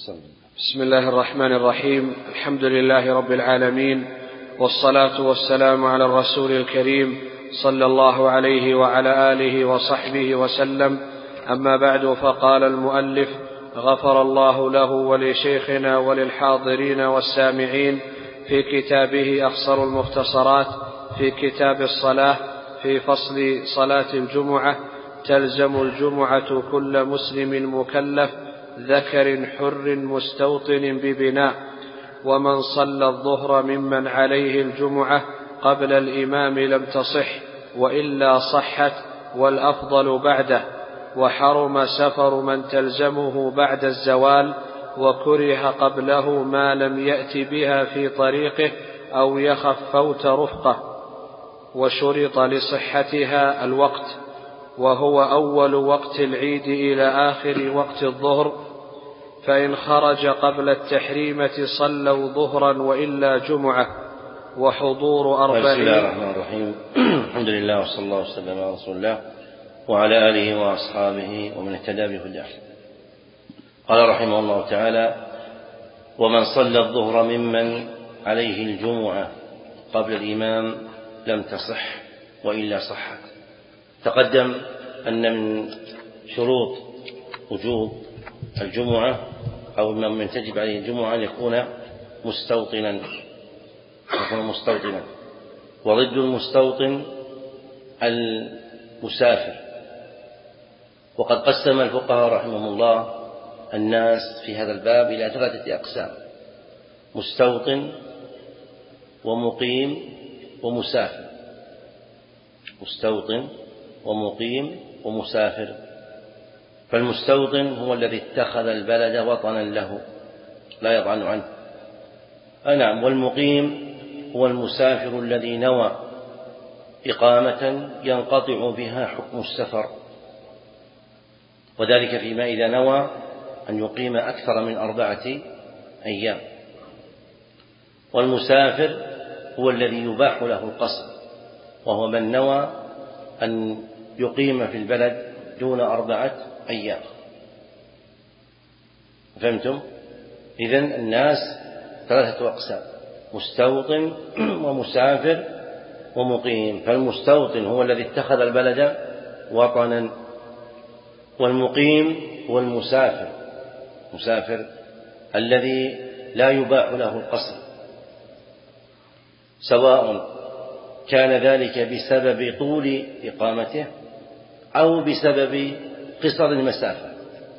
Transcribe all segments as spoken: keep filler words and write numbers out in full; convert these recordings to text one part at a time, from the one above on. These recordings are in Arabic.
بسم الله الرحمن الرحيم. الحمد لله رب العالمين، والصلاة والسلام على الرسول الكريم صلى الله عليه وعلى آله وصحبه وسلم. أما بعد، فقال المؤلف غفر الله له ولشيخنا وللحاضرين والسامعين في كتابه أخصر المختصرات في كتاب الصلاة في فصل صلاة الجمعة: تلزم الجمعة كل مسلم مكلف ذكر حر مستوطن ببناء، ومن صلى الظهر ممن عليه الجمعة قبل الإمام لم تصح، وإلا صحت والأفضل بعده، وحرم سفر من تلزمه بعد الزوال، وكره قبله ما لم يأت بها في طريقه أو يخف فوت رفقه، وشرط لصحتها الوقت، وهو أول وقت العيد إلى آخر وقت الظهر، فإن خرج قبل التحريمة صلوا ظهرا وإلا جمعة، وحضور أربعين. بسم الله الرحمن الرحيم. الحمد لله وصلى الله وسلم على رسول الله وعلى آله وأصحابه ومن اهتدى بهداه. قال رحمه الله تعالى: ومن صلى الظهر ممن عليه الجمعة قبل الإمام لم تصح وإلا صحت. تقدم أن من شروط وجوب الجمعة أو من تجب عليه الجمعة أن يكون مستوطنا يكون مستوطنا وضد المستوطن المسافر. وقد قسم الفقهاء رحمهم الله الناس في هذا الباب إلى ثلاثة أقسام: مستوطن ومقيم ومسافر. مستوطن ومقيم ومسافر. فالمستوطن هو الذي اتخذ البلد وطنا له لا يضعن عنه. نعم. والمقيم هو المسافر الذي نوى إقامة ينقطع بها حكم السفر، وذلك فيما إذا نوى أن يقيم أكثر من أربعة أيام. والمسافر هو الذي يباح له القصر، وهو من نوى أن يقيم في البلد دون أربعة أيام. فهمتم؟ إذن الناس ثلاثة أقسام: مستوطن ومسافر ومقيم. فالمستوطن هو الذي اتخذ البلد وطنا، والمقيم هو المسافر مسافر الذي لا يباح له القصر، سواء كان ذلك بسبب طول إقامته أو بسبب قصر المسافة.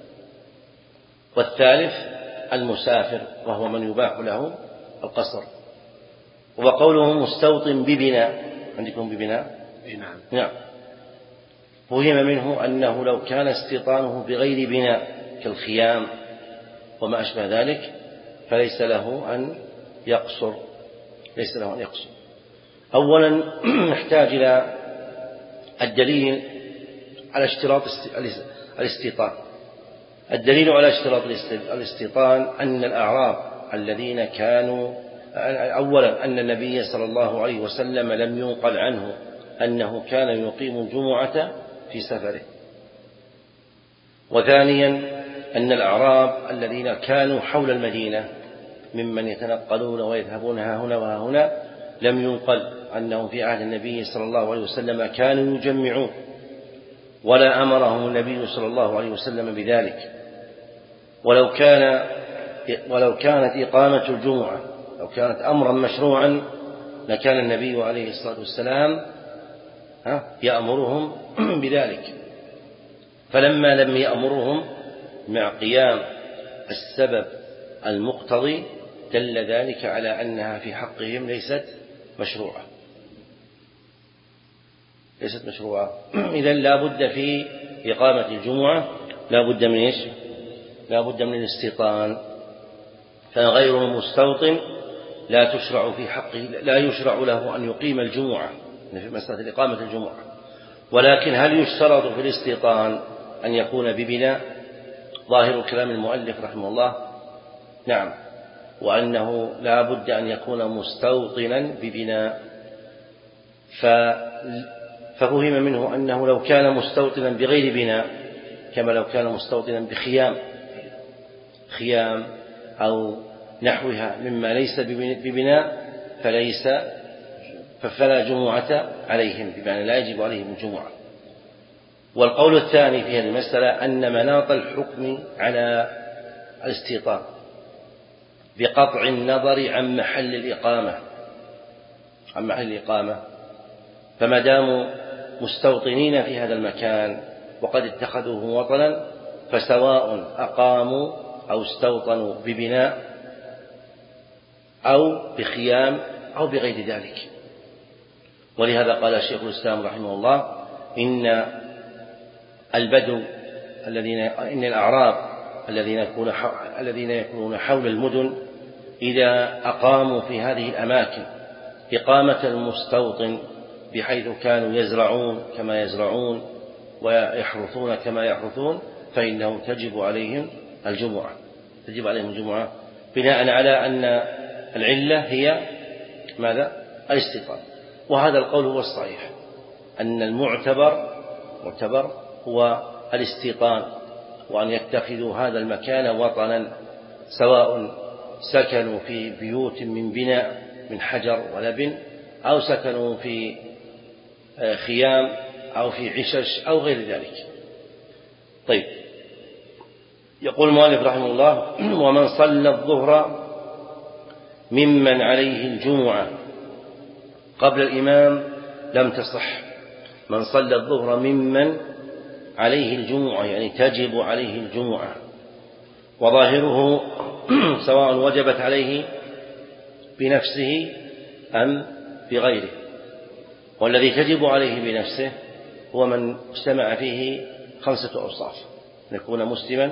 والثالث المسافر، وهو من يباح له القصر. وقوله مستوطن ببناء، عندكم ببناء؟ نعم. نعم. فهم منه أنه لو كان استيطانه بغير بناء كالخيام وما أشبه ذلك فليس له أن يقصر ليس له أن يقصر. أولا نحتاج إلى الدليل على اشتراط الاستيطان. الدليل على اشتراط الاستيطان أن الأعراب الذين كانوا أولا أن النبي صلى الله عليه وسلم لم ينقل عنه أنه كان يقيم الجمعة في سفره. وثانيا أن الأعراب الذين كانوا حول المدينة ممن يتنقلون ويذهبون ها هنا وها هنا لم ينقل أنهم في عهد النبي صلى الله عليه وسلم كانوا يجمعون، ولا أمرهم النبي صلى الله عليه وسلم بذلك. ولو كان ولو كانت إقامة الجمعة لو كانت أمرا مشروعا لكان النبي عليه الصلاة والسلام يأمرهم بذلك. فلما لم يأمرهم مع قيام السبب المقتضي دل ذلك على أنها في حقهم ليست مشروعة ليست مشروعة. إذن لا بد في إقامة الجمعة لا بد من إيش؟ لا بد من الاستيطان. فغير المستوطن لا تشرع في حقه لا يشرع له أن يقيم الجمعة في مسألة إقامة الجمعة. ولكن هل يشترط في الاستيطان أن يكون ببناء؟ ظاهر كلام المؤلف رحمه الله نعم، وأنه لا بد أن يكون مستوطنا ببناء. ففهم منه أنه لو كان مستوطنا بغير بناء كما لو كان مستوطنا بخيام خيام أو نحوها مما ليس ببناء فليس فلا جمعة عليهم، بمعنى لا يجب عليهم الجمعة. والقول الثاني في هذه المسألة أن مناط الحكم على الاستيطان بقطع النظر عن محل الإقامة عن محل الإقامة فما داموا مستوطنين في هذا المكان وقد اتخذوه وطنا فسواء أقاموا أو استوطنوا ببناء أو بخيام أو بغير ذلك. ولهذا قال الشيخ الإسلام رحمه الله إن البدو الذين إن الأعراب الذين يكون الذين يكونون حول المدن إذا أقاموا في هذه الأماكن إقامة المستوطن بحيث كانوا يزرعون كما يزرعون ويحرثون كما يحرثون فإنه تجب عليهم الجمعة تجب عليهم الجمعة بناء على أن العلة هي ماذا؟ الاستيطان. وهذا القول هو الصحيح أن المعتبر معتبر هو الاستيطان، وأن يتخذوا هذا المكان وطنا سواء سكنوا في بيوت من بناء من حجر ولبن أو سكنوا في خيام أو في عشش أو غير ذلك. طيب، يقول المؤلف رحمه الله ومن صلى الظهر ممن عليه الجمعة قبل الإمام لم تصح. من صلى الظهر ممن عليه الجمعة يعني تجب عليه الجمعة، وظاهره سواء وجبت عليه بنفسه أم بغيره. والذي تجب عليه بنفسه هو من اجتمع فيه خمسة أوصاف: أن يكون مسلما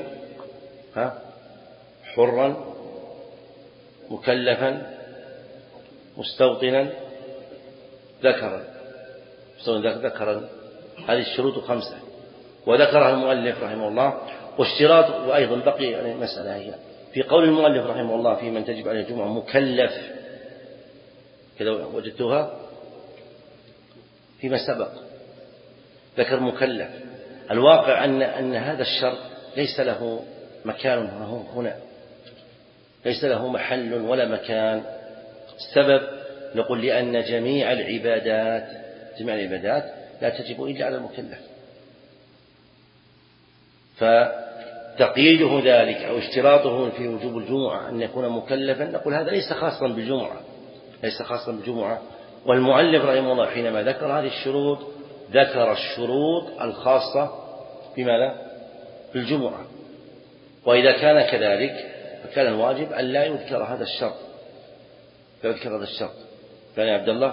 حرا مكلفا مستوطنا ذكرا ذكرا هذه الشروط خمسة وذكرها المؤلف رحمه الله. واشتراط وأيضا بقي يعني مسألة هي في قول المؤلف رحمه الله في من تجب عليه الجمعة مكلف كذا وجدتها فيما سبق ذكر مكلف. الواقع أن أن هذا الشرط ليس له مكان هنا، ليس له محل ولا مكان. السبب نقول لأن جميع العبادات جميع العبادات لا تجب إلا على المكلف، فتقييده ذلك أو اشتراطه في وجوب الجمعة أن يكون مكلفا نقول هذا ليس خاصا بالجمعة ليس خاصا بالجمعة. والمؤلف رحمه الله حينما ذكر هذه الشروط ذكر الشروط الخاصة بماذا؟ بالجمعة. وإذا كان كذلك فكان الواجب أن لا يذكر هذا الشرط لا يذكر هذا الشرط. كان يا عبد الله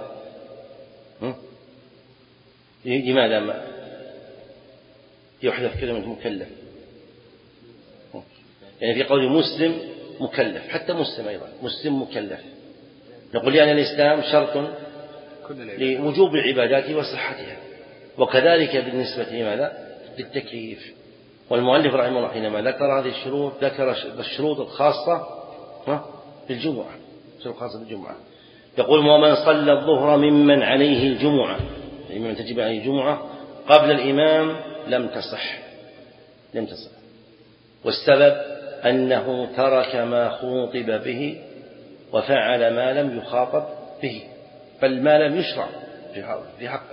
لماذا ما يحذف كلمة مكلف؟ يعني في قول مسلم مكلف، حتى مسلم أيضا مسلم مكلف، نقول لأن الإسلام شرط لوجوب العبادات وصحتها، وكذلك بالنسبة لماذا؟ للتكليف. والمؤلف رحمه الله حينما ذكر هذه الشروط ذكر الشروط الخاصة بالجمعة الشروط الخاصة بالجمعة. يقول ومن صلى الظهر ممن عليه الجمعة يعني ممن تجب عليه الجمعة قبل الإمام لم تصح لم تصح والسبب أنه ترك ما خوطب به وفعل ما لم يخاطب به، بل ما لم يشرع في حقه.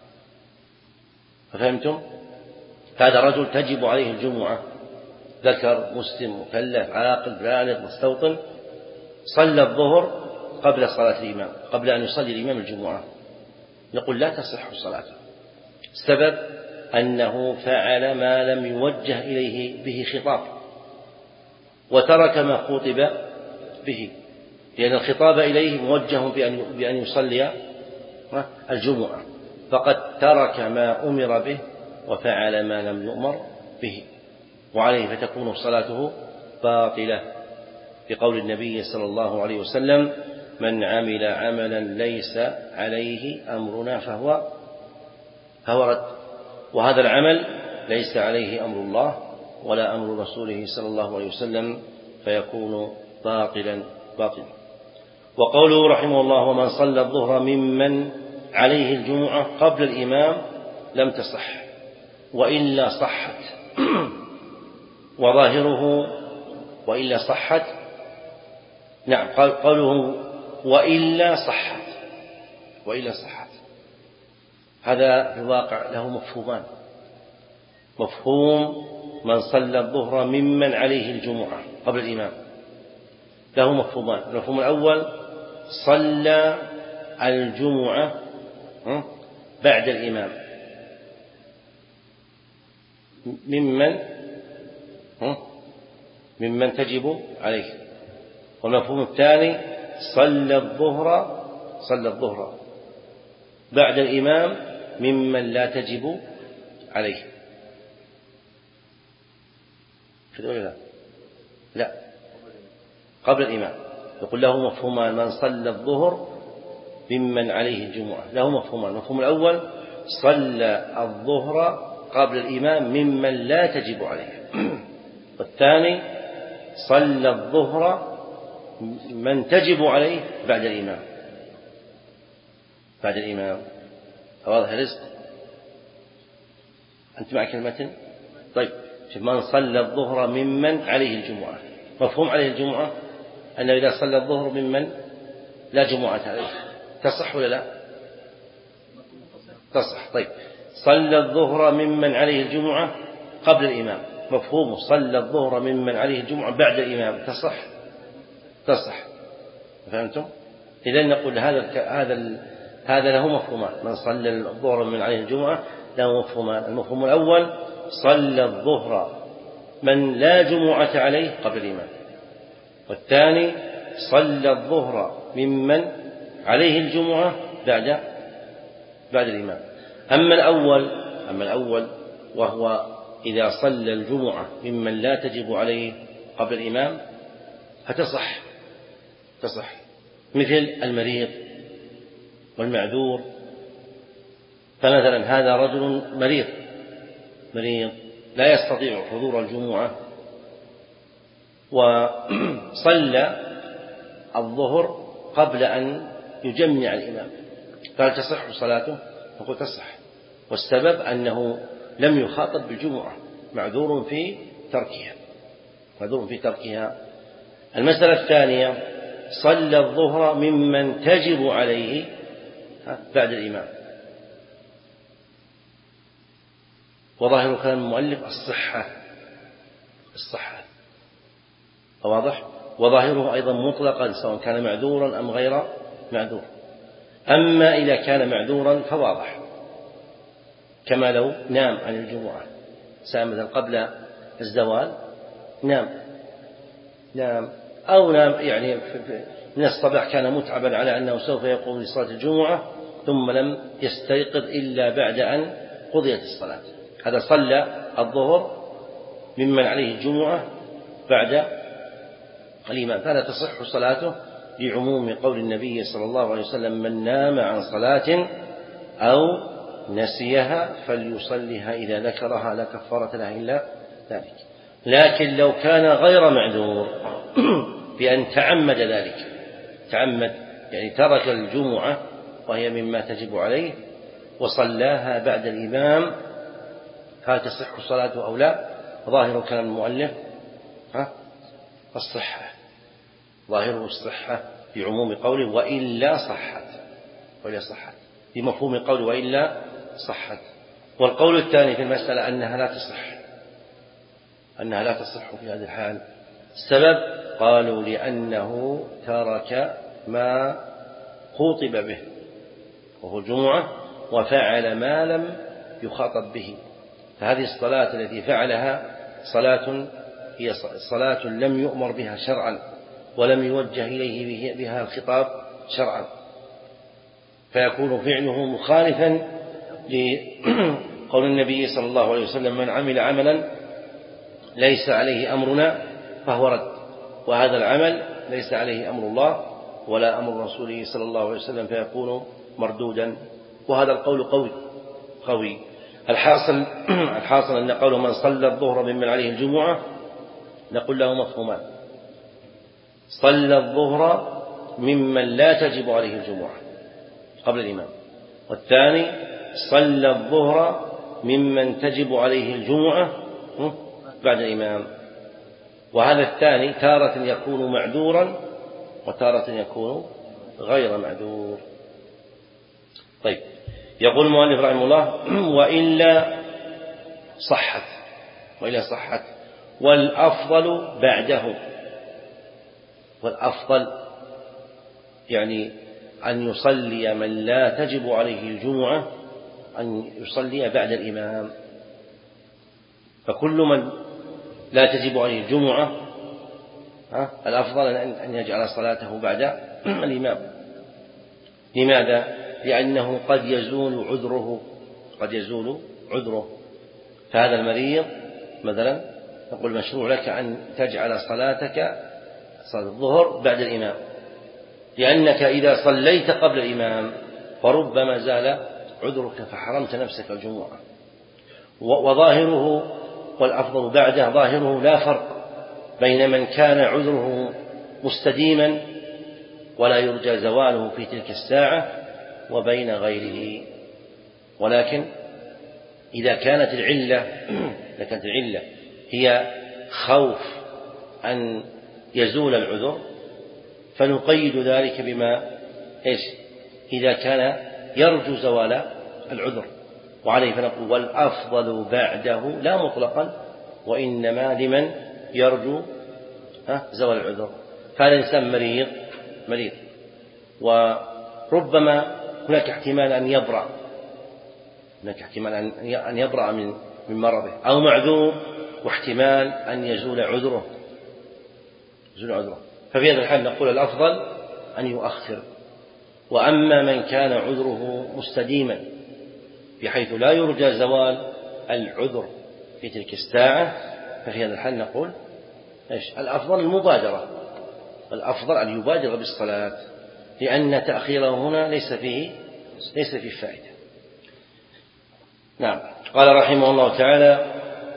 ففهمتم؟ هذا رجل تجب عليه الجمعة ذكر مسلم مكلف عاقل بالغ مستوطن صلى الظهر قبل صلاة الإمام قبل أن يصلي الإمام الجمعة، نقول لا تصح صلاته. السبب أنه فعل ما لم يوجه إليه به خطاب وترك ما خوطب به، لأن الخطاب إليه موجه بأن يصلي الجمعة، فقد ترك ما أمر به وفعل ما لم يؤمر به، وعليه فتكون صلاته باطلة بقول النبي صلى الله عليه وسلم من عمل عملا ليس عليه أمرنا فهو فهو رد. وهذا العمل ليس عليه أمر الله ولا أمر رسوله صلى الله عليه وسلم فيكون باطلا باطلا. وقوله رحمه الله ومن صلى الظهر ممن عليه الجمعة قبل الإمام لم تصح وإلا صحت. وظاهره وإلا صحت. نعم، قوله وإلا صحت، وإلا صحت، هذا في الواقع له مفهومان. مفهوم من صلى الظهر ممن عليه الجمعة قبل الإمام له مفهومان. المفهوم الأول: صلى الجمعة بعد الإمام ممن ممن تجب عليه. والمفهوم الثاني: صلى الظهر صلى الظهر بعد الإمام ممن لا تجب عليه. كذا ولا لا؟ لا، قبل الإمام. يقول له مفهومان: من صلى الظهر ممن عليه الجمعة له مفهومان. المفهوم الأول: صلى الظهر قبل الإمام ممن لا تجب عليه. والثاني: صلى الظهر من تجب عليه بعد الإمام بعد الإمام واضح رزق؟ أنت معك المتن؟ طيب، من صلى الظهر ممن عليه الجمعة، مفهوم عليه الجمعة أنه إذا صلى الظهر ممن لا جمعة عليه تصح ولا لا؟ تصح. طيب، صلى الظهر ممن عليه الجمعة قبل الإمام، مفهوم صلى الظهر ممن عليه الجمعة بعد الإمام تصح؟ تصح. فهمتم؟ إذن نقول هذا هذا هذا له مفهومان: من صلى الظهر ممن عليه الجمعة له مفهومان. المفهوم الأول: صلى الظهر من لا جمعة عليه قبل الإمام. والثاني: صلى الظهر ممن عليه الجمعة بعد بعد الإمام. أما الأول أما الأول وهو إذا صلى الجمعة ممن لا تجب عليه قبل الإمام فتصح تصح مثل المريض والمعذور. فمثلا هذا رجل مريض مريض لا يستطيع حضور الجمعة وصلى الظهر قبل أن يجمع الإمام، فهل تصح صلاته؟ نقول تصح، والسبب أنه لم يخاطب بالجمعة، معذور في تركها معذور في تركها. المسألة الثانية: صلى الظهر ممن تجب عليه بعد الإمام. وظاهر كلام المؤلف الصحة الصحة واضح، وظاهره أيضا مطلقا سواء كان معذورا أم غير معذور. أما إذا كان معذورا فواضح، كما لو نام عن الجمعة ساء مثلا قبل الزوال نام نام أو نام يعني من الصباح كان متعبا على أنه سوف يقوم لصلاة الجمعة ثم لم يستيقظ إلا بعد أن قضيت الصلاة، هذا صلى الظهر ممن عليه الجمعة بعد الإمام، فلا تصح صلاته لعموم قول النبي صلى الله عليه وسلم: من نام عن صلاة أو نسيها فليصليها إذا ذكرها لا كفارة لها إلا ذلك. لكن لو كان غير معذور بأن تعمد ذلك، تعمد يعني ترك الجمعة وهي مما تجب عليه وصلاها بعد الإمام، هل تصح صلاته أو لا؟ ظاهر كلام المؤلف ها الصحة، ظاهره الصحة في عموم قوله وإلا صحت وإلا صحت في مفهوم قوله وإلا صحت. والقول الثاني في المسألة أنها لا تصح أنها لا تصح في هذه الحال. السبب قالوا لأنه ترك ما خوطب به وهو الجمعة وفعل ما لم يخاطب به، فهذه الصلاة التي فعلها صلاة هي صلاة لم يؤمر بها شرعا ولم يوجه إليه بها الخطاب شرعا، فيكون فعله مخالفا لقول النبي صلى الله عليه وسلم: من عمل عملا ليس عليه أمرنا فهو رد، وهذا العمل ليس عليه أمر الله ولا أمر رسوله صلى الله عليه وسلم فيكون مردودا. وهذا القول قوي قوي الحاصل الحاصل أن قول من صلى الظهر ممن عليه الجمعة نقول له مفهومان: صلى الظهر ممن لا تجب عليه الجمعة قبل الإمام، والثاني صلى الظهر ممن تجب عليه الجمعة بعد الإمام. وهذا الثاني تارة يكون معذورا وتارة يكون غير معذور. طيب، يقول المؤلف رحمه الله: وإلا صحت وإلا صحت والأفضل بعده. والأفضل يعني أن يصلي من لا تجب عليه الجمعة أن يصلي بعد الإمام. فكل من لا تجب عليه الجمعة الأفضل أن يجعل صلاته بعد الإمام. لماذا؟ لأنه قد يزول عذره قد يزول عذره فهذا المريض مثلا نقول مشروع لك أن تجعل صلاتك صلاة الظهر بعد الإمام، لأنك إذا صليت قبل الإمام فربما زال عذرك فحرمت نفسك الجمعة. وظاهره والأفضل بعده ظاهره لا فرق بين من كان عذره مستديما ولا يرجى زواله في تلك الساعة وبين غيره. ولكن إذا كانت العلة إذا كانت العلة هي خوف أن يزول العذر فنقيد ذلك بما إيش إذا كان يرجو زوال العذر، وعليه فنقول والأفضل بعده لا مطلقا وإنما لمن يرجو زوال العذر. فهذا الإنسان مريض مريض وربما هناك احتمال أن يبرأ هناك احتمال أن يبرأ من من مرضه، أو معذور واحتمال أن يزول عذره يزول عذره ففي هذا الحال نقول الأفضل أن يؤخر. وأما من كان عذره مستديما بحيث لا يرجى زوال العذر في تلك الساعة ففي هذا الحال نقول إيش الأفضل المبادرة الأفضل أن يبادر بالصلاة، لأن تأخيره هنا ليس فيه ليس فيه فائدة. نعم. قال رحمه الله تعالى: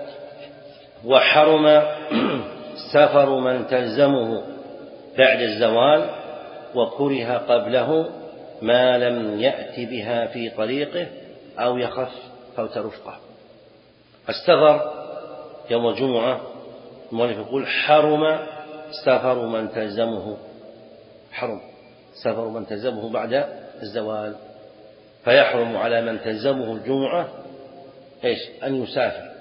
وحرم سفر من تلزمه بعد الزوال وكره قبله ما لم يأت بها في طريقه أو يخف فوت رفقه. السفر يوم الجمعة المؤلف يقول حرم سفر من تلزمه حرم سفر من تلزمه بعد الزوال، فيحرم على من تلزمه الجمعة إيش أن يسافر.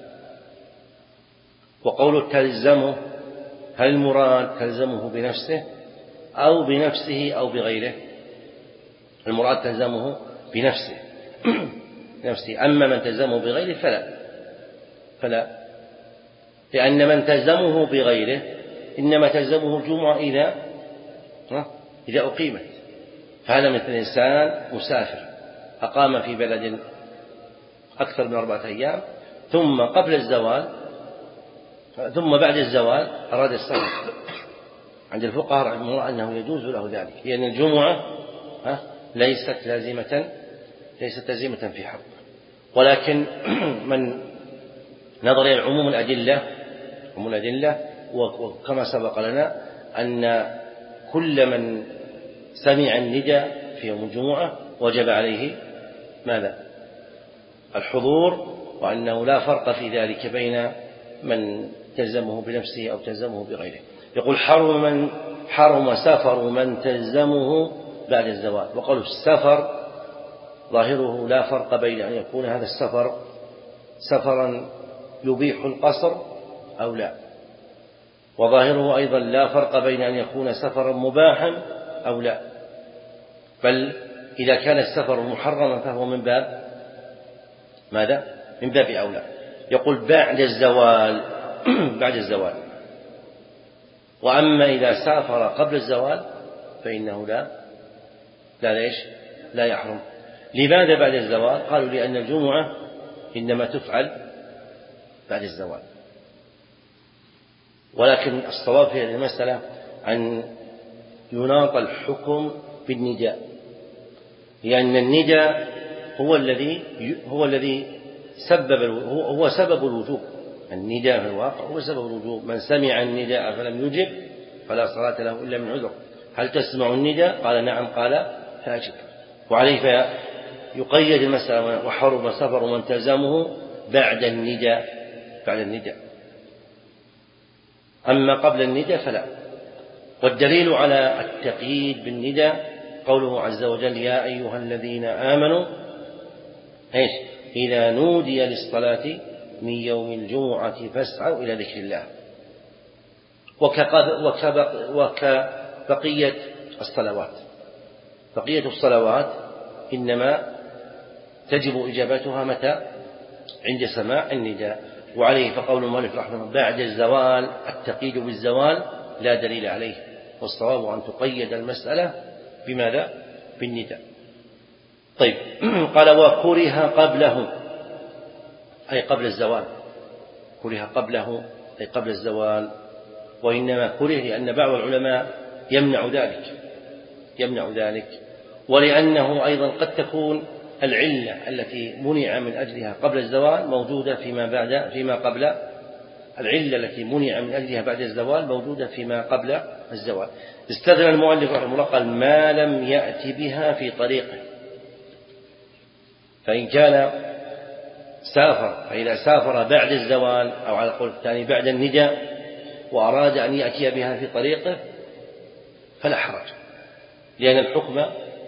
وقول تلزمه هل المراد تلزمه بنفسه أو بنفسه أو بغيره؟ المراد تلزمه بنفسه نفسه. أما من تلزمه بغيره فلا فلا لأن من تلزمه بغيره إنما تلزمه الجمعة إذا إذا أقيمت. فهذا مثل إنسان مسافر أقام في بلد أكثر من أربعة أيام ثم قبل الزوال ثم بعد الزوال أراد السفر. عند الفقهاء رحمه الله أنه يجوز له ذلك، لأن الجمعة ليست لازمة ليست لازمة في حق. ولكن من نظر إلى عموم الأدلة عموم الأدلة وكما سبق لنا أن كل من سمع النداء في يوم الجمعة وجب عليه ماذا؟ الحضور، وأنه لا فرق في ذلك بين من تلزمه بنفسه أو تلزمه بغيره. يقول حرم من حرم سفر من تلزمه بعد الزوال. وقالوا السفر ظاهره لا فرق بين أن يكون هذا السفر سفرا يبيح القصر أو لا، وظاهره أيضا لا فرق بين أن يكون سفرا مباحا أو لا، بل إذا كان السفر محرما فهو من باب ماذا؟ من باب أولى. يقول بعد الزوال بعد الزوال. وأما إذا سافر قبل الزوال فإنه لا لا ليش لا يحرم. لماذا بعد الزوال؟ قالوا لأن الجمعة إنما تفعل بعد الزوال. ولكن الصواب في هذه المسألة أن يناط الحكم بالنداء، لأن النداء هو الذي هو الذي سبب هو سبب الوجوب. النداء في الواقع هو سبب الوجوب. من سمع النداء فلم يجب فلا صلاة له إلا من عذر. هل تسمع النداء؟ قال نعم، قال فأجب. وعليه يقيد المسألة وحرم سفر من تلزمه بعد النداء بعد النداء. أما قبل النداء فلا. والدليل على التقييد بالنداء قوله عز وجل يا أيها الذين آمنوا إيش إذا نودي للصلاة من يوم الجمعة فاسعوا إلى ذكر الله. وكبقية الصلوات، بقية الصلوات إنما تجب إجابتها متى؟ عند سماع النداء. وعليه فقول المؤلف رحمه الله بعد الزوال التقييد بالزوال لا دليل عليه، والصواب أن تقيد المسألة بماذا؟ بالنداء. طيب قال وكره قبله أي قبل الزوال، كره قبله أي قبل الزوال، وإنما كره لأن بعض العلماء يمنع ذلك يمنع ذلك ولأنه أيضا قد تكون العلة التي منع من أجلها قبل الزوال موجودة فيما بعد فيما قبل العلة التي منع من أجلها بعد الزوال موجودة فيما قبل الزوال. استدل المؤلف رحمه الله قال ما لم يأتي بها في طريقه، فإن كان سافر فإذا سافر بعد الزوال أو على القول الثاني بعد النداء وأراد أن يأتي بها في طريقه فلا حرج، لأن الحكم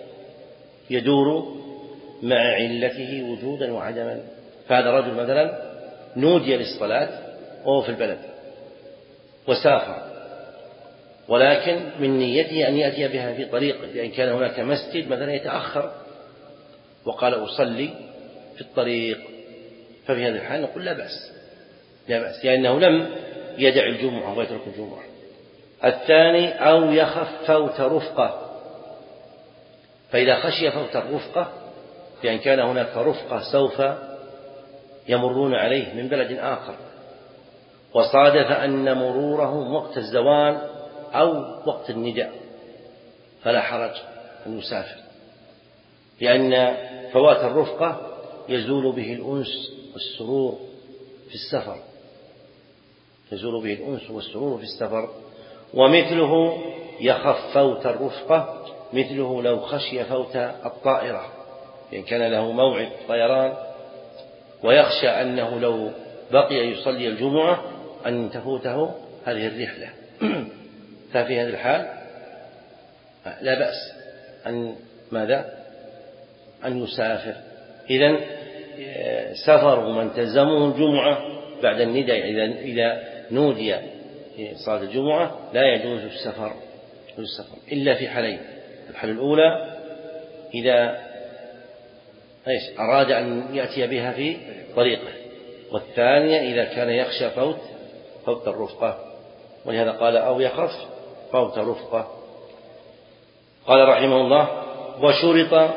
يدور مع علته وجودا وعدما. فهذا رجل مثلا نودي للصلاة وهو في البلد وسافر، ولكن من نيته أن يأتي بها في طريقه، لأن كان هناك مسجد مثلا يتأخر وقال أصلي في الطريق، ففي هذا الحال نقول لا بأس لا بأس لأنه لم يدع الجمعة ويترك الجمعة. الثاني أو يخف فوت رفقة، فإذا خشي فوت الرفقة بأن كان هناك رفقة سوف يمرون عليه من بلد آخر وصادف أن مرورهم وقت الزوال أو وقت النداء فلا حرج أن يسافر، لأن فوات الرفقة يزول به الأنس والسرور في السفر يزول به الأنس والسرور في السفر. ومثله يخف فوت الرفقة مثله لو خشي فوت الطائرة، إن كان له موعد طيران ويخشى أنه لو بقي يصلي الجمعة أن تفوته هذه الرحلة، ففي هذه الحال لا بأس أن ماذا؟ أن يسافر. إذن سفر من تلزمه الجمعة بعد النداء إذا نودي صلاة الجمعة لا يجوز السفر السفر إلا في حالين: الحالة الأولى إذا إيش أراد أن يأتي بها في طريقه، والثانية إذا كان يخشى فوت فوت الرفقة، ولهذا قال أو يخف فوت الرفقة. قال رحمه الله وشرط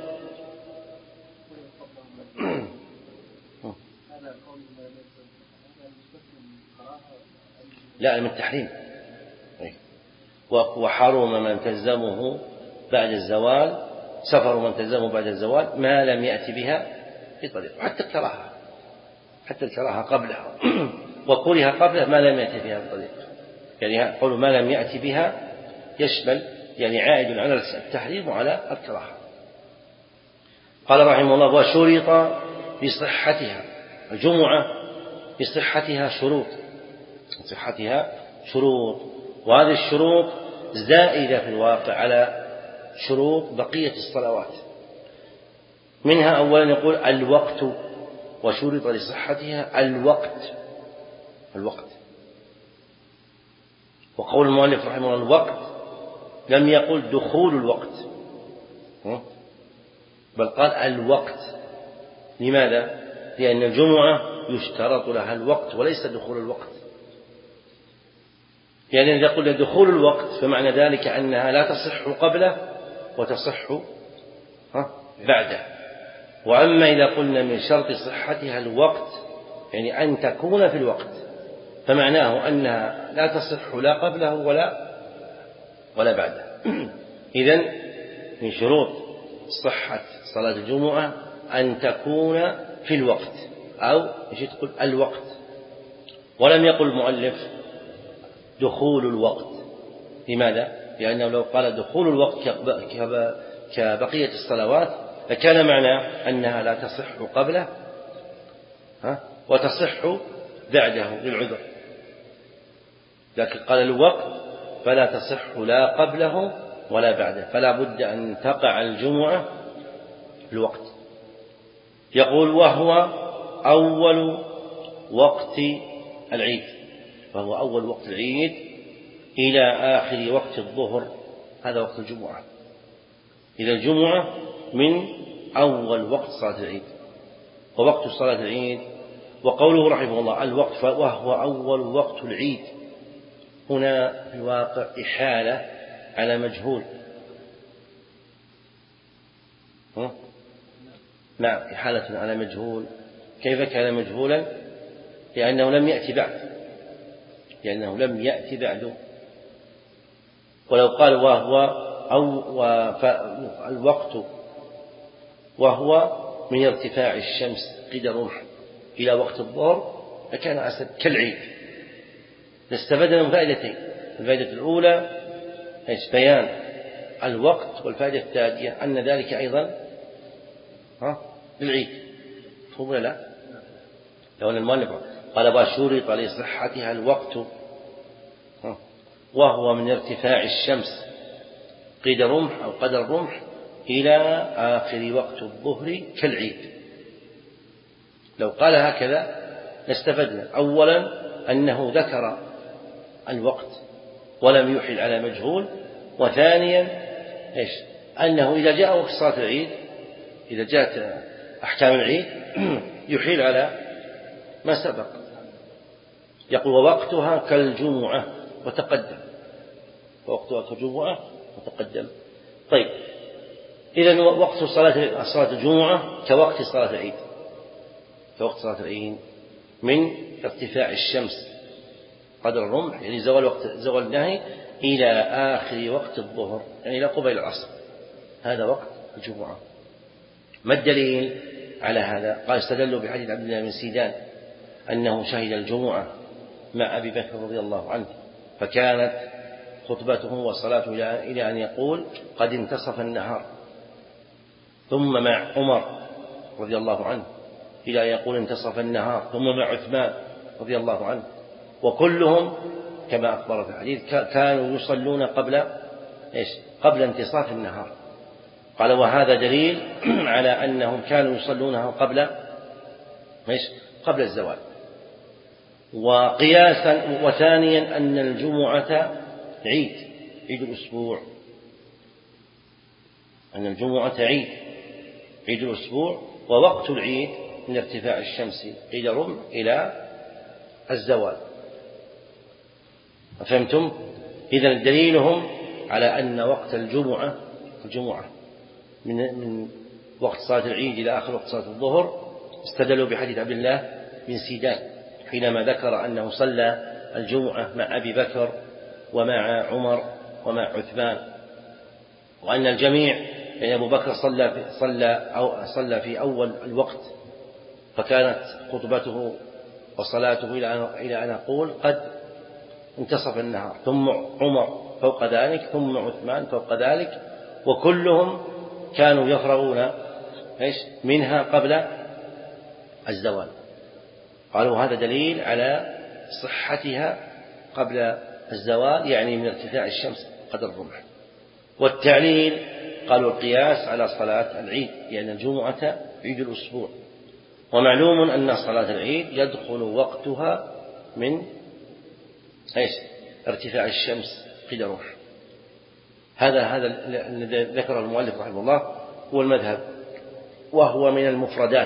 لا من التحريم، وحرم من تلزمه بعد الزوال سفر من تلزمه بعد الزوال ما لم يأتي بها في طريق، حتى الكراهة حتى الكراهة قبلها وكره قبله ما لم يأتي بها في طريق، يعني قول ما لم يأتي بها يشمل يعني عائد على التحريم وعلى الكراهة. قال رحمه الله وشرط بصحتها الجمعة بصحتها شروط صحتها شروط وهذه الشروط زائدة في الواقع على شروط بقية الصلوات. منها أولا يقول الوقت، وشرط لصحتها الوقت الوقت وقول المؤلف رحمه الله الوقت لم يقل دخول الوقت بل قال الوقت. لماذا؟ لأن الجمعة يشترط لها الوقت وليس دخول الوقت، يعني إذا قلنا دخول الوقت فمعنى ذلك أنها لا تصح قبله وتصح بعده. وأما إذا قلنا من شرط صحتها الوقت يعني أن تكون في الوقت فمعناه أنها لا تصح لا قبله ولا ولا بعده. إذن من شروط صحة صلاة الجمعة أن تكون في الوقت أو ايش تقول الوقت، ولم يقل المؤلف دخول الوقت. لماذا؟ لأنه لو قال دخول الوقت كبقية الصلوات فكان معنى أنها لا تصح قبله وتصح بعده للعذر. لكن قال الوقت فلا تصح لا قبله ولا بعده، فلا بد أن تقع الجمعة في الوقت. يقول وهو أول وقت العيد، فهو أول وقت العيد إلى آخر وقت الظهر، هذا وقت الجمعة، إلى الجمعة من أول وقت صلاة العيد. ووقت صلاة العيد، وقوله رحمه الله الوقت وهو أول وقت العيد، هنا في الواقع إحالة على مجهول. نعم، إحالة على مجهول. كيف كان مجهولا؟ لأنه لم يأتي بعد، لأنه لم يأتي بعد. ولو قال وهو أو الوقت وهو من ارتفاع الشمس قيد الرمح إلى وقت الظهر لكان أسد كالعيد. نستفدنا من فائدتين: الفائدة الأولى بيان الوقت، والفائدة الثانية أن ذلك أيضا ها للعيد. مفهوم ولا لا؟ لو أن المؤلف قال وشرط لصحتها الوقت وهو من ارتفاع الشمس قيد الرمح أو قدر الرمح إلى آخر وقت الظهر كالعيد، لو قال هكذا لاستفدنا أولا أنه ذكر الوقت ولم يحل على مجهول، وثانيا إيش؟ أنه إذا جاء وقت صلاة العيد، إذا جاءت أحكام العيد يحيل على ما سبق. يقول ووقتها كالجمعة وتقدم، ووقتها كالجمعة وتقدم. طيب، إذن وقت صلاة صلاة الجمعة كوقت صلاة العيد، كوقت صلاة العيد من ارتفاع الشمس قدر الرمح، يعني زوال وقت زوال النهي، إلى آخر وقت الظهر، يعني إلى قبيل العصر، هذا وقت الجمعة. ما الدليل على هذا؟ قال استدلوا بحديث عبد الله بن سيدان أنه شهد الجمعة مع أبي بكر رضي الله عنه، فكانت خطبته وصلاته إلى أن يقول قد انتصف النهار، ثم مع عمر رضي الله عنه إلى أن يقول انتصف النهار، ثم مع عثمان رضي الله عنه، وكلهم كما أخبر في الحديث كانوا يصلون قبل إيش؟ قبل انتصاف النهار. قال وهذا دليل على أنهم كانوا يصلونها قبل إيش؟ قبل الزوال. وقياسا وثانيا أن الجمعة عيد، عيد الأسبوع، أن الجمعة عيد، عيد الأسبوع، ووقت العيد من ارتفاع الشمس قيل رمح إلى الزوال. فهمتم؟ إذن دليلهم على أن وقت الجمعة الجمعة من من وقت صلاة العيد إلى آخر وقت صلاة الظهر استدلوا بحديث عبد الله بن سيدان حينما ذكر أنه صلى الجمعة مع أبي بكر ومع عمر ومع عثمان، وأن الجميع يعني أبو بكر صلى في صلى أو صلى في أول الوقت، فكانت خطبته وصلاته إلى أن أقول قد انتصف النهار، ثم عمر فوق ذلك، ثم عثمان فوق ذلك، وكلهم كانوا يفرغون إيش منها قبل الزوال. قالوا هذا دليل على صحتها قبل الزوال، يعني من ارتفاع الشمس قدر الرمح. والتعليل قالوا القياس على صلاة العيد، لأن يعني الجمعة عيد الأسبوع، ومعلوم أن صلاة العيد يدخل وقتها من إيش؟ ارتفاع الشمس قدر الرمح. هذا هذا الذي ذكره المؤلف رحمه الله هو المذهب، وهو من المفردات،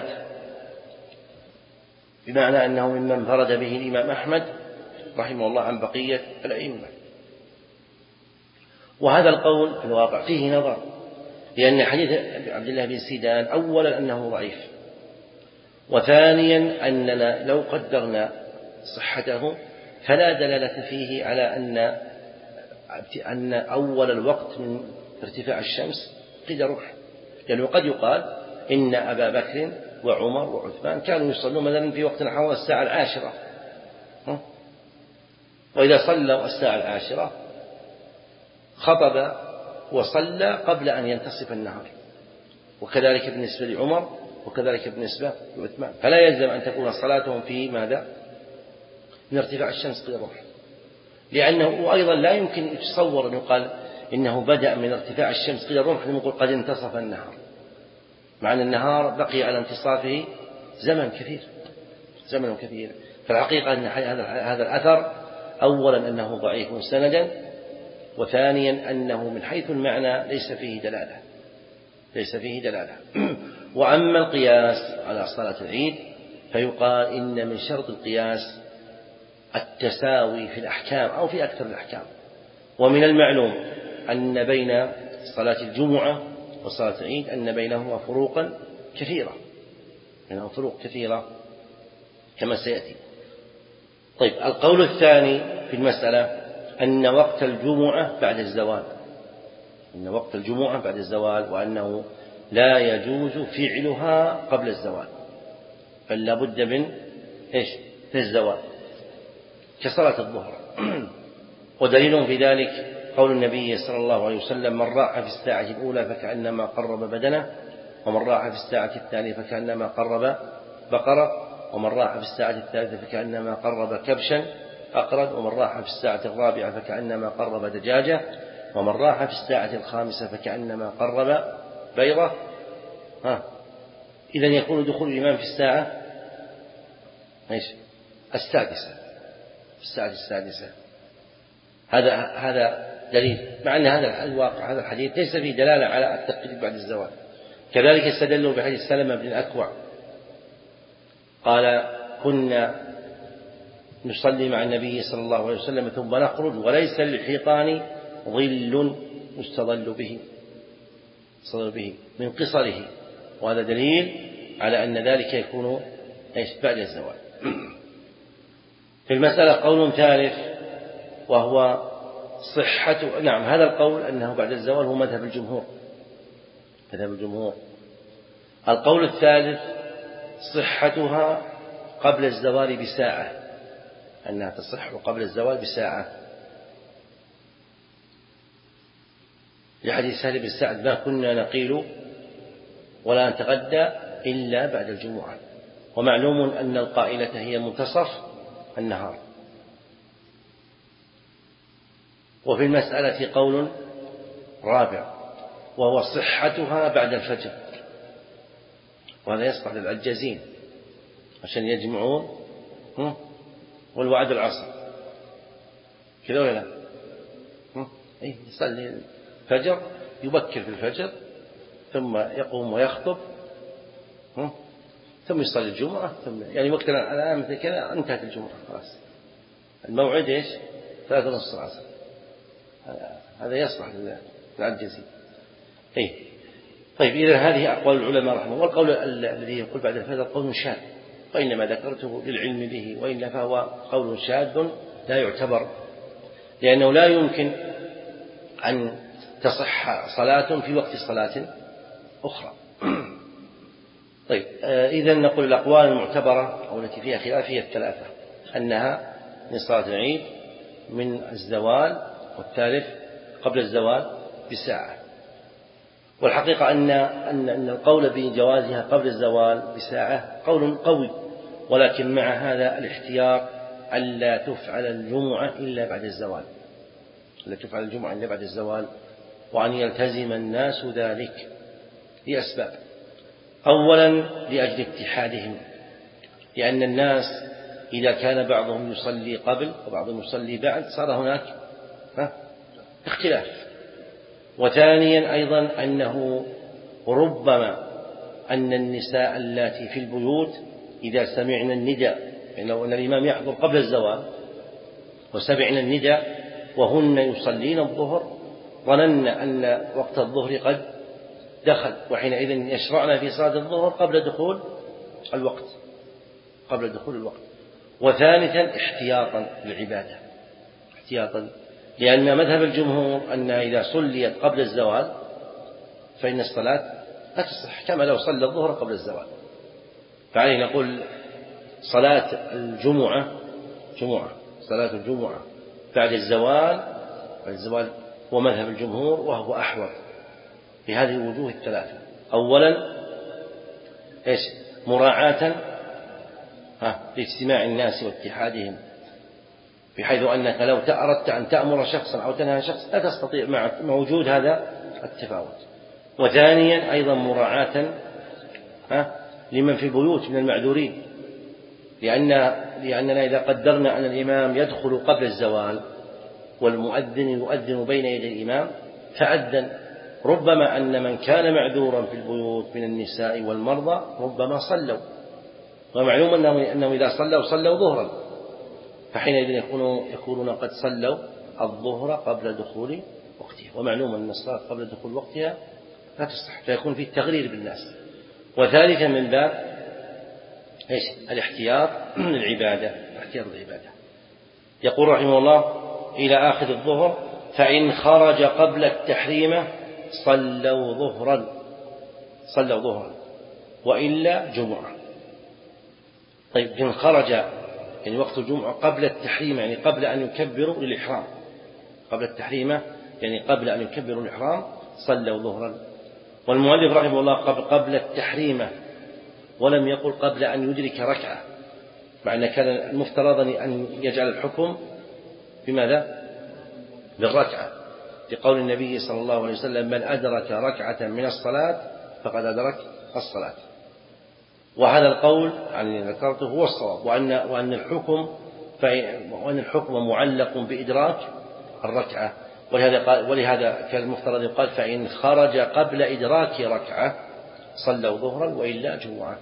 بمعنى أنه ممن فرد به الإمام أحمد رحمه الله عن بقية الأئمة. وهذا القول في الواقع فيه نظر، لأن حديث عبد الله بن سيدان أولا أنه ضعيف، وثانيا أننا لو قدرنا صحته فلا دلالة فيه على أن أن أول الوقت من ارتفاع الشمس قيد الرمح، لأنه قد يقال إن أبا بكر وعمر وعثمان كانوا يصلون مثلا في وقت حول الساعة العاشرة، وإذا صلوا الساعة العاشرة خطب وصلى قبل أن ينتصف النهار، وكذلك بالنسبة لعمر، وكذلك بالنسبة لعثمان، فلا يلزم أن تكون صلاتهم في ماذا؟ من ارتفاع الشمس قيد الرمح. لأنه وأيضا لا يمكن يتصور أن يقال إنه بدأ من ارتفاع الشمس قيل الرمح نقول قد انتصف النهار، مع أن النهار بقي على انتصافه زمن كثير زمن كثير. فالحقيقة أن هذا الأثر أولا أنه ضعيف سندا، وثانيا أنه من حيث المعنى ليس فيه دلالة ليس فيه دلالة وأما القياس على صلاة العيد فيقال إن من شرط القياس التساوي في الأحكام أو في أكثر الأحكام. ومن المعلوم أن بين صلاة الجمعة وصلاة العيد أن بينهما فروقا كثيرة بينهما فروق كثيرة كما سيأتي. طيب، القول الثاني في المسألة أن وقت الجمعة بعد الزوال أن وقت الجمعة بعد الزوال وأنه لا يجوز فعلها قبل الزوال، بل لا بد من إيش في الزوال كصلاة الظهر. ودليل في ذلك قول النبي صلى الله عليه وسلم: من راح في الساعة الأولى فكأنما قرب بدنه، ومن راح في الساعة الثانية فكأنما قرب بقرة، ومن راح في الساعة الثالثة فكأنما قرب كبشا أقرد، ومن راح في الساعة الرابعة فكأنما قرب دجاجة، ومن راح في الساعة الخامسة فكأنما قرب بيضة. ها إذن يكون دخول الإمام في الساعة إيش السادسة في الساعة السادسة. هذا هذا دليل، مع أن هذا الواقع هذا الحديث ليس فيه دلالة على التقليد بعد الزوال. كذلك استدلوا بحديث سلمة بن الأكوع قال: كنا نصلي مع النبي صلى الله عليه وسلم ثم نخرج وليس للحيطان ظل يستظل به يستظل به من قصره، وهذا دليل على أن ذلك يكون بعد الزوال. في المسألة قول ثالث وهو صحة نعم هذا القول أنه بعد الزوال هو مذهب الجمهور مذهب الجمهور. القول الثالث صحتها قبل الزوال بساعة، أنها تصح قبل الزوال بساعة، لحديث سهل بن سعد: ما كنا نقيل ولا نتغدى إلا بعد الجمعة. ومعلوم أن القائلة هي منتصف النهار. وفي المسألة قول رابع وهو صحتها بعد الفجر، وهذا يصلح للعجازين عشان يجمعون والوعد العصر كذا ولا لا؟ إيه يصلي الفجر يبكر في الفجر ثم يقوم ويخطب ثم يصلي الجمعة ثم يعني وقتنا الآن مثل كذا انتهت الجمعة خلاص، الموعد إيش ثلاثة نصف العصر. هذا يصلح للعجزين. إيه طيب، إذا هذه أقوال العلماء رحمه الله. والقول الذي يقول بعد الفجر قول شاذ، وإنما ذكرته للعلم به، وإلا فهو قول شاذ لا يعتبر، لأنه لا يمكن أن تصح صلاة في وقت صلاة أخرى. طيب، إذن نقول الأقوال المعتبرة أو التي فيها خلاف هي الثلاثة: أنها من صلاة العيد، من الزوال، والثالث قبل الزوال بساعة. والحقيقة أن أن القول بجوازها قبل الزوال بساعة قول قوي، ولكن مع هذا الاحتياط ألا تفعل الجمعة إلا بعد الزوال لا تفعل الجمعة إلا بعد الزوال، وأن يلتزم الناس ذلك لأسباب. أولا لأجل اتحادهم، لأن الناس إذا كان بعضهم يصلي قبل وبعضهم يصلي بعد صار هناك اختلاف. وثانيا أيضا أنه ربما أن النساء اللاتي في البيوت إذا سمعنا النداء، يعني لو أن الإمام يحضر قبل الزوال وسمعنا النداء وهن يصلين الظهر ظننا أن وقت الظهر قد دخل، وحينئذ يشرعنا في صلاة الظهر قبل دخول الوقت قبل دخول الوقت. وثالثا احتياطا للعبادة احتياطا لأن مذهب الجمهور أن إذا صليت قبل الزوال فإن الصلاة لا تصح كما لو صلى الظهر قبل الزوال. فعليه نقول صلاة الجمعة جمعة صلاة الجمعة بعد الزوال بعد الزوال هو مذهب الجمهور، وهو أحوط بهذه الوجوه الثلاثة. أولا إيش مراعاة لاجتماع الناس واتحادهم بحيث أنك لو أردت أن تأمر شخصا أو تنهى شخص لا تستطيع مع وجود هذا التفاوت. وثانيا أيضا مراعاة لمن في البيوت من المعذورين، لأن لأننا إذا قدرنا أن الإمام يدخل قبل الزوال والمؤذن يؤذن بين يدي الإمام فأذن، ربما أن من كان معذورا في البيوت من النساء والمرضى ربما صلوا، ومعلوم أنه أنه إذا صلوا صلوا ظهرا، فحينئذ يكونوا يكونون قد صلوا الظهر قبل دخول وقتها، ومعلوم أن الصلاة قبل دخول وقتها لا تصح، فيكون فيه التغرير بالناس. وثالثا من باب إيش؟ الاحتياط للعبادة، الاحتياط للعبادة. يقول رحمه الله إلى آخر الظهر: فإن خرج قبل التحريم صلوا ظهرا صلوا ظهرا وإلا جمعة. طيب إن خرج يعني وقت الجمعة قبل التحريم يعني قبل أن يكبروا للإحرام، قبل التحريم يعني قبل أن يكبروا الإحرام صلوا ظهرا. والمؤلف رحمه الله قبل, قبل التحريم ولم يقل قبل أن يدرك ركعة، مع أن كان المفترض أن يجعل الحكم بماذا؟ بالركعة، لقول النبي صلى الله عليه وسلم: من أدرك ركعة من الصلاة فقد أدرك الصلاة. وهذا القول عن ذكرته هو الصواب، وأن وأن الحكم وأن الحكم معلق بإدراك الركعة، ولهذا قال ولهذا كان المفترض يقال: فإن خرج قبل إدراك ركعة صلوا ظهرا وإلا جمعة،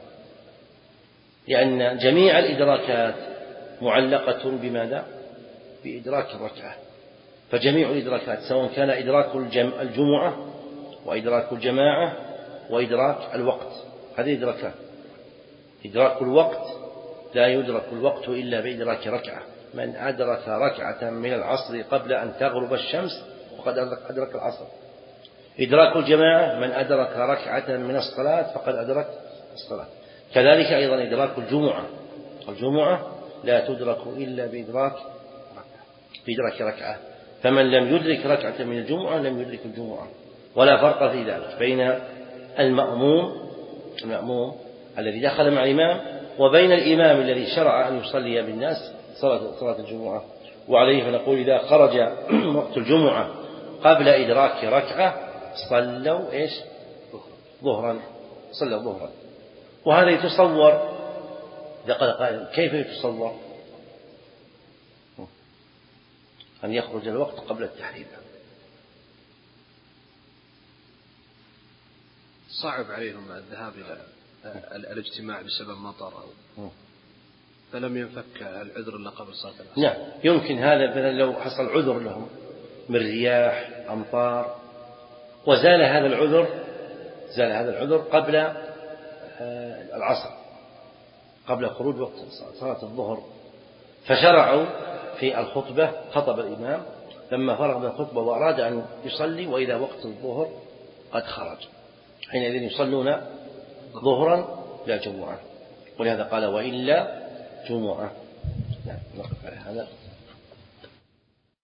لأن جميع الإدراكات معلقة بماذا؟ بإدراك الركعة. فجميع الإدراكات سواء كان إدراك الجمعة وإدراك الجماعة وإدراك الوقت، هذه إدراكات. إدراك الوقت لا يدرك الوقت إلا بإدراك ركعة، من أدرك ركعة من العصر قبل أن تغرب الشمس فقد أدرك العصر. إدراك الجماعة من أدرك ركعة من الصلاة فقد أدرك الصلاة. كذلك أيضا إدراك الجمعة، الجمعة لا تدرك إلا بإدراك بإدراك ركعة، فمن لم يدرك ركعة من الجمعة لم يدرك الجمعة. ولا فرق في ذلك بين المأموم المأموم الذي دخل مع الإمام وبين الإمام الذي شرع أن يصلي بالناس صلاة صلاة الجمعة. وعليه فنقول: إذا خرج وقت الجمعة قبل إدراك ركعة صلوا إيش؟ ظهرا صلوا ظهرا. وهذا يتصور، إذا قال قائل: كيف يتصور أن يخرج الوقت قبل التحريم؟ صعب عليهم الذهاب إلى الاجتماع بسبب مطر أو فلم ينفك العذر إلا قبل صلاة العصر. نعم يمكن هذا لو حصل عذر لهم من رياح أمطار وزال هذا العذر زال هذا العذر قبل العصر، قبل خروج وقت صلاة الظهر، فشرعوا في الخطبة، خطب الإمام لما فرغ من الخطبة وأراد أن يصلي وإذا وقت الظهر قد خرج، حينئذ يصلون ظهرا لا جمعة، ولهذا قال: وإلا جمعة. نعم نقف على هذا.